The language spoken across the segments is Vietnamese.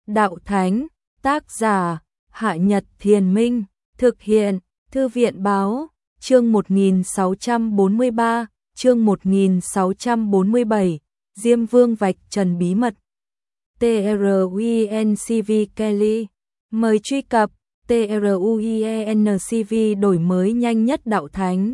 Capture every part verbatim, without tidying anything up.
Đạo Thánh, tác giả, Hạ Nhật Thiền Minh, thực hiện, Thư viện Báo, chương một nghìn sáu trăm bốn mươi ba, chương một nghìn sáu trăm bốn mươi bảy, Diêm Vương vạch trần bí mật. TRUENCV Kelly, mời truy cập TRUENCV đổi mới nhanh nhất Đạo Thánh.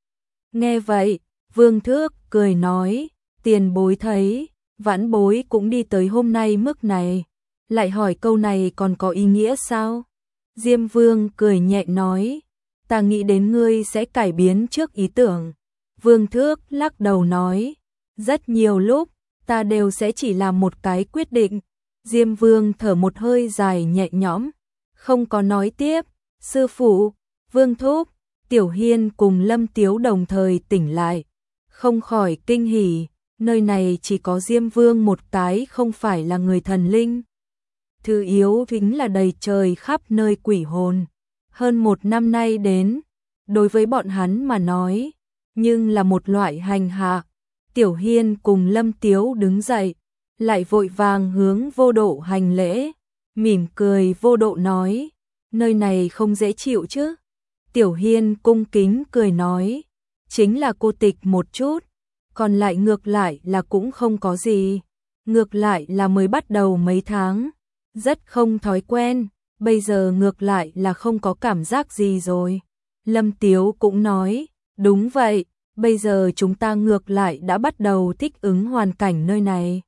Nghe vậy, Vương Thước cười nói, tiền bối thấy, vãn bối cũng đi tới hôm nay mức này, lại hỏi câu này còn có ý nghĩa sao? Diêm Vương cười nhẹ nói, ta nghĩ đến ngươi sẽ cải biến trước ý tưởng. Vương Thước lắc đầu nói, rất nhiều lúc, ta đều sẽ chỉ làm một cái quyết định. Diêm Vương thở một hơi dài nhẹ nhõm, không có nói tiếp. Sư phụ, Vương Thúc, Tiểu Hiên cùng Lâm Tiếu đồng thời tỉnh lại, không khỏi kinh hỉ, nơi này chỉ có Diêm Vương một cái không phải là người thần linh. Thứ yếu chính là đầy trời khắp nơi quỷ hồn. Hơn một năm nay đến, đối với bọn hắn mà nói, nhưng là một loại hành hạ. Tiểu Hiên cùng Lâm Tiếu đứng dậy, lại vội vàng hướng Vô Độ hành lễ, mỉm cười. Vô Độ nói, nơi này không dễ chịu chứ? Tiểu Hiên cung kính cười nói, chính là cô tịch một chút, còn lại ngược lại là cũng không có gì. Ngược lại là mới bắt đầu mấy tháng, rất không thói quen, bây giờ ngược lại là không có cảm giác gì rồi. Lâm Tiếu cũng nói, đúng vậy, bây giờ chúng ta ngược lại đã bắt đầu thích ứng hoàn cảnh nơi này.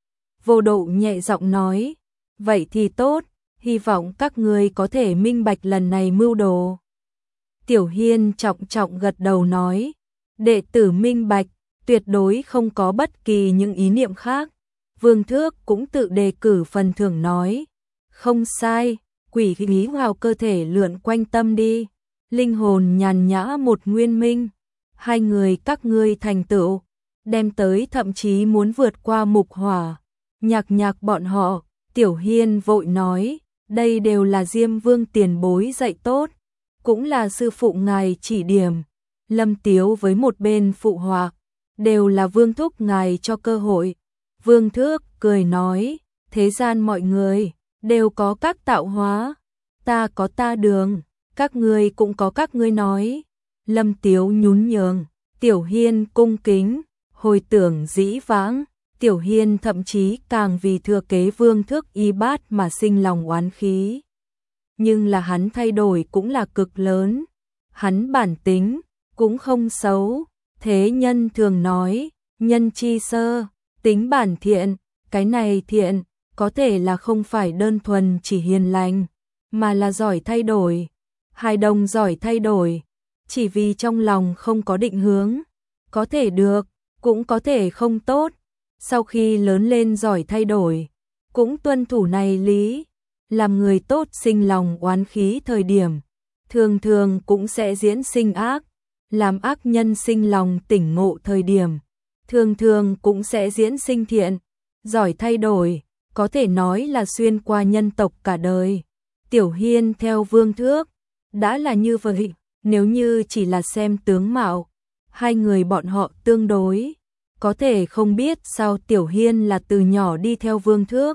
Vô Độ nhẹ giọng nói, vậy thì tốt, hy vọng các ngươi có thể minh bạch lần này mưu đồ. Tiểu Hiên trọng trọng gật đầu nói, đệ tử minh bạch, tuyệt đối không có bất kỳ những ý niệm khác. Vương Thước cũng tự đề cử phần thưởng nói, không sai, quỷ khí vào cơ thể lượn quanh tâm đi, linh hồn nhàn nhã một nguyên minh. Hai người các ngươi thành tựu, đem tới thậm chí muốn vượt qua mục hỏa. Nhạc nhạc bọn họ, Tiểu Hiên vội nói, đây đều là Diêm Vương tiền bối dạy tốt, cũng là sư phụ ngài chỉ điểm. Lâm Tiếu với một bên phụ họa, đều là Vương Thúc ngài cho cơ hội. Vương Thước cười nói, thế gian mọi người đều có các tạo hóa, ta có ta đường, các ngươi cũng có các ngươi nói. Lâm Tiếu nhún nhường, Tiểu Hiên cung kính, hồi tưởng dĩ vãng, Tiểu Hiên thậm chí càng vì thừa kế Vương Thước y bát mà sinh lòng oán khí. Nhưng là hắn thay đổi cũng là cực lớn, hắn bản tính cũng không xấu, thế nhân thường nói, nhân chi sơ, tính bản thiện, cái này thiện, có thể là không phải đơn thuần chỉ hiền lành, mà là giỏi thay đổi. Hài đồng giỏi thay đổi, chỉ vì trong lòng không có định hướng, có thể được, cũng có thể không tốt. Sau khi lớn lên giỏi thay đổi, cũng tuân thủ này lý, làm người tốt sinh lòng oán khí thời điểm, thường thường cũng sẽ diễn sinh ác, làm ác nhân sinh lòng tỉnh ngộ thời điểm, thường thường cũng sẽ diễn sinh thiện. Giỏi thay đổi, có thể nói là xuyên qua nhân tộc cả đời. Tiểu Hiên theo Vương Thước đã là như vậy, nếu như chỉ là xem tướng mạo, hai người bọn họ tương đối, có thể không biết sao Tiểu Hiên là từ nhỏ đi theo Vương Thước.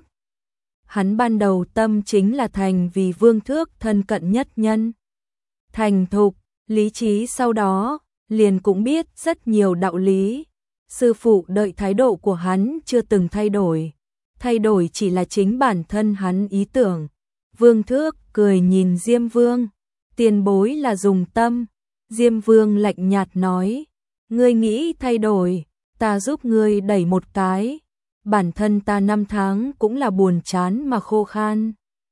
Hắn ban đầu tâm chính là thành vì Vương Thước thân cận nhất nhân. Thành thục, lý trí sau đó, liền cũng biết rất nhiều đạo lý. Sư phụ đợi thái độ của hắn chưa từng thay đổi, thay đổi chỉ là chính bản thân hắn ý tưởng. Vương Thước cười nhìn Diêm Vương, tiền bối là dùng tâm. Diêm Vương lạnh nhạt nói, ngươi nghĩ thay đổi, ta giúp ngươi đẩy một cái, bản thân ta năm tháng cũng là buồn chán mà khô khan.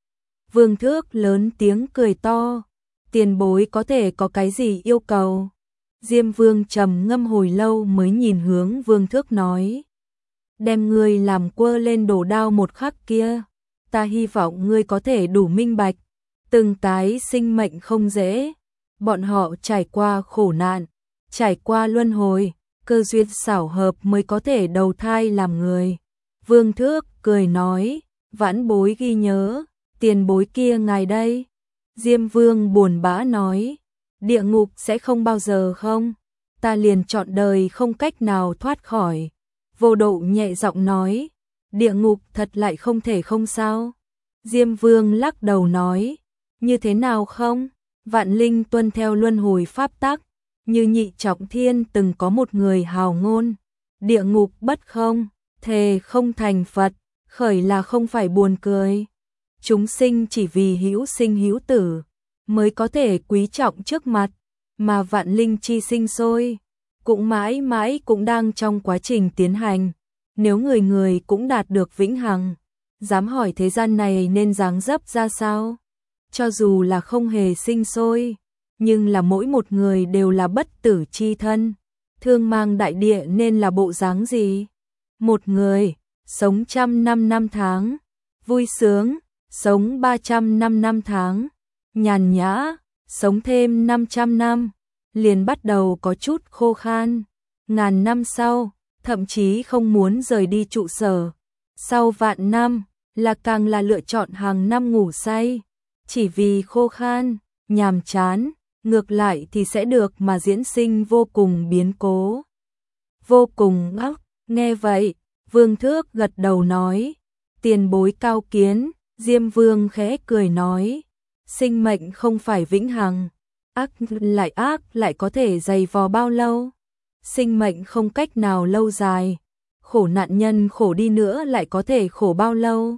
Vương Thước lớn tiếng cười to, tiền bối có thể có cái gì yêu cầu? Diêm Vương trầm ngâm hồi lâu mới nhìn hướng Vương Thước nói, đem ngươi làm quơ lên đổ đao một khắc kia, ta hy vọng ngươi có thể đủ minh bạch, từng cái sinh mệnh không dễ, bọn họ trải qua khổ nạn, trải qua luân hồi, cơ duyên xảo hợp mới có thể đầu thai làm người. Vương Thước cười nói, vãn bối ghi nhớ, tiền bối kia ngài đây. Diêm Vương buồn bã nói, địa ngục sẽ không bao giờ không, ta liền trọn đời không cách nào thoát khỏi. Vô Độ nhẹ giọng nói, địa ngục thật lại không thể không sao. Diêm Vương lắc đầu nói, như thế nào không? Vạn linh tuân theo luân hồi pháp tắc, như Nhị Trọng Thiên từng có một người hào ngôn, địa ngục bất không, thề không thành Phật, khởi là không phải buồn cười. Chúng sinh chỉ vì hữu sinh hữu tử, mới có thể quý trọng trước mặt, mà vạn linh chi sinh sôi, cũng mãi mãi cũng đang trong quá trình tiến hành. Nếu người người cũng đạt được vĩnh hằng, dám hỏi thế gian này nên dáng dấp ra sao? Cho dù là không hề sinh sôi, nhưng là mỗi một người đều là bất tử chi thân, thương mang đại địa nên là bộ dáng gì? Một người, sống trăm năm năm tháng, vui sướng, sống ba trăm năm năm tháng, nhàn nhã, sống thêm năm trăm năm, liền bắt đầu có chút khô khan. Ngàn năm sau, thậm chí không muốn rời đi trụ sở. Sau vạn năm, là càng là lựa chọn hàng năm ngủ say. Chỉ vì khô khan, nhàm chán, ngược lại thì sẽ được mà diễn sinh vô cùng biến cố. Vô cùng ngốc, nghe vậy, Vương Thước gật đầu nói, tiền bối cao kiến. Diêm Vương khẽ cười nói, sinh mệnh không phải vĩnh hằng, ác lại ác lại có thể dày vò bao lâu? Sinh mệnh không cách nào lâu dài, khổ nạn nhân khổ đi nữa lại có thể khổ bao lâu?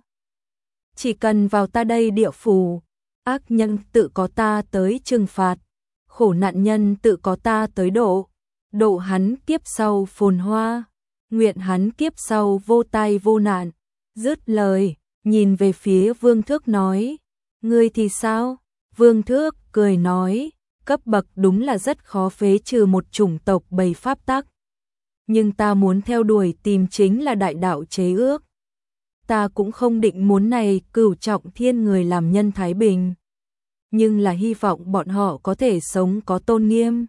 Chỉ cần vào ta đây địa phủ, ác nhân tự có ta tới trừng phạt, khổ nạn nhân tự có ta tới độ, độ hắn kiếp sau phồn hoa, nguyện hắn kiếp sau vô tai vô nạn. Dứt lời, nhìn về phía Vương Thước nói, ngươi thì sao? Vương Thước cười nói, cấp bậc đúng là rất khó phế trừ một chủng tộc bầy pháp tắc. Nhưng ta muốn theo đuổi tìm chính là đại đạo chế ước. Ta cũng không định muốn này Cửu Trọng Thiên người làm nhân thái bình, nhưng là hy vọng bọn họ có thể sống có tôn nghiêm.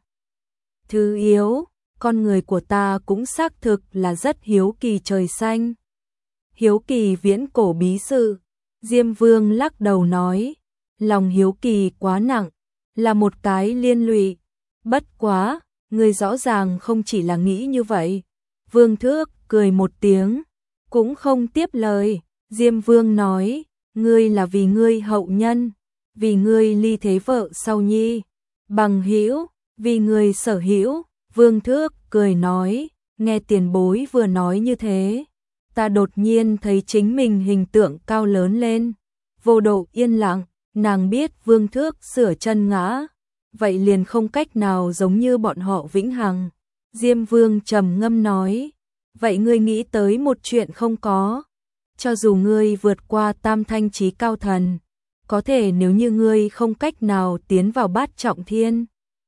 Thứ yếu, con người của ta cũng xác thực là rất hiếu kỳ trời xanh. Hiếu kỳ viễn cổ bí sự. Diêm Vương lắc đầu nói, lòng hiếu kỳ quá nặng, là một cái liên lụy. Bất quá, người rõ ràng không chỉ là nghĩ như vậy. Vương Thước cười một tiếng, cũng không tiếp lời. Diêm Vương nói, ngươi là vì ngươi hậu nhân, vì ngươi ly thế vợ sau nhi, bằng hữu, vì ngươi sở hữu. Vương Thước cười nói, nghe tiền bối vừa nói như thế, ta đột nhiên thấy chính mình hình tượng cao lớn lên. Vô Độ yên lặng, nàng biết Vương Thước sửa chân ngã, vậy liền không cách nào giống như bọn họ vĩnh hằng. Diêm Vương trầm ngâm nói, vậy ngươi nghĩ tới một chuyện không có? Cho dù ngươi vượt qua tam thanh chí cao thần, có thể nếu như ngươi không cách nào tiến vào bát trọng thiên,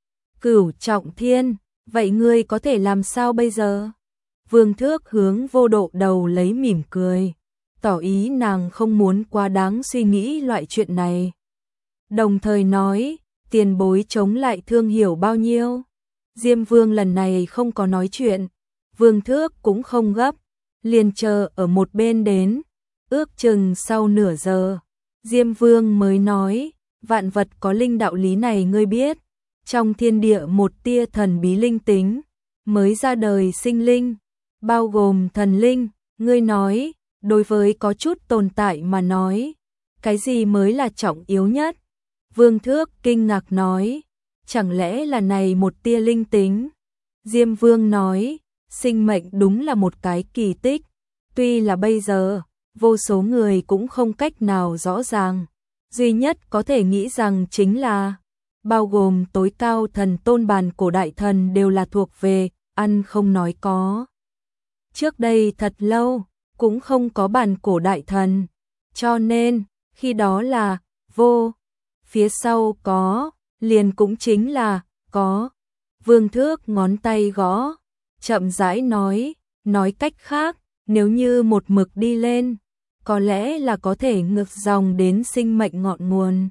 cửu trọng thiên, vậy ngươi có thể làm sao bây giờ? Vương Thước hướng Vô Độ đầu lấy mỉm cười, tỏ ý nàng không muốn quá đáng suy nghĩ loại chuyện này. Đồng thời nói, tiền bối chống lại thương hiểu bao nhiêu? Diêm Vương lần này không có nói chuyện, Vương Thước cũng không gấp, liền chờ ở một bên đến. Ước chừng sau nửa giờ, Diêm Vương mới nói, vạn vật có linh đạo lý này ngươi biết, trong thiên địa một tia thần bí linh tính, mới ra đời sinh linh, bao gồm thần linh, ngươi nói, đối với có chút tồn tại mà nói, cái gì mới là trọng yếu nhất? Vương Thước kinh ngạc nói, chẳng lẽ là này một tia linh tính? Diêm Vương nói, sinh mệnh đúng là một cái kỳ tích, tuy là bây giờ, vô số người cũng không cách nào rõ ràng, duy nhất có thể nghĩ rằng chính là, bao gồm tối cao thần tôn bàn cổ đại thần đều là thuộc về, ăn không nói có. Trước đây thật lâu, cũng không có bàn cổ đại thần, cho nên, khi đó là, vô, phía sau có, liền cũng chính là, có. Vương Thước ngón tay gõ, chậm rãi nói, nói cách khác, nếu như một mực đi lên, có lẽ là có thể ngược dòng đến sinh mệnh ngọn nguồn.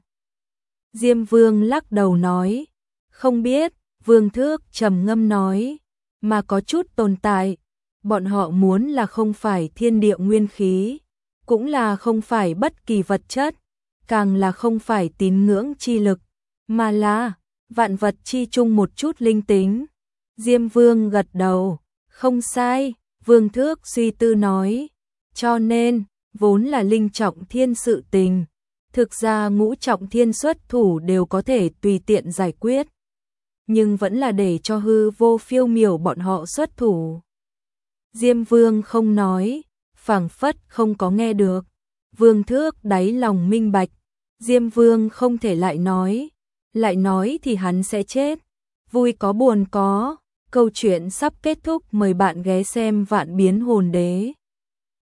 Diêm Vương lắc đầu nói, không biết. Vương Thước trầm ngâm nói, mà có chút tồn tại, bọn họ muốn là không phải thiên địa nguyên khí, cũng là không phải bất kỳ vật chất, càng là không phải tín ngưỡng chi lực, mà là vạn vật chi chung một chút linh tính. Diêm Vương gật đầu, không sai. Vương Thước suy tư nói, cho nên vốn là linh trọng thiên sự tình. Thực ra ngũ trọng thiên xuất thủ đều có thể tùy tiện giải quyết, nhưng vẫn là để cho hư vô phiêu miểu bọn họ xuất thủ. Diêm Vương không nói, phảng phất không có nghe được. Vương Thước đáy lòng minh bạch, Diêm Vương không thể lại nói, lại nói thì hắn sẽ chết. Vui có buồn có, câu chuyện sắp kết thúc, mời bạn ghé xem Vạn Biến Hồn Đế.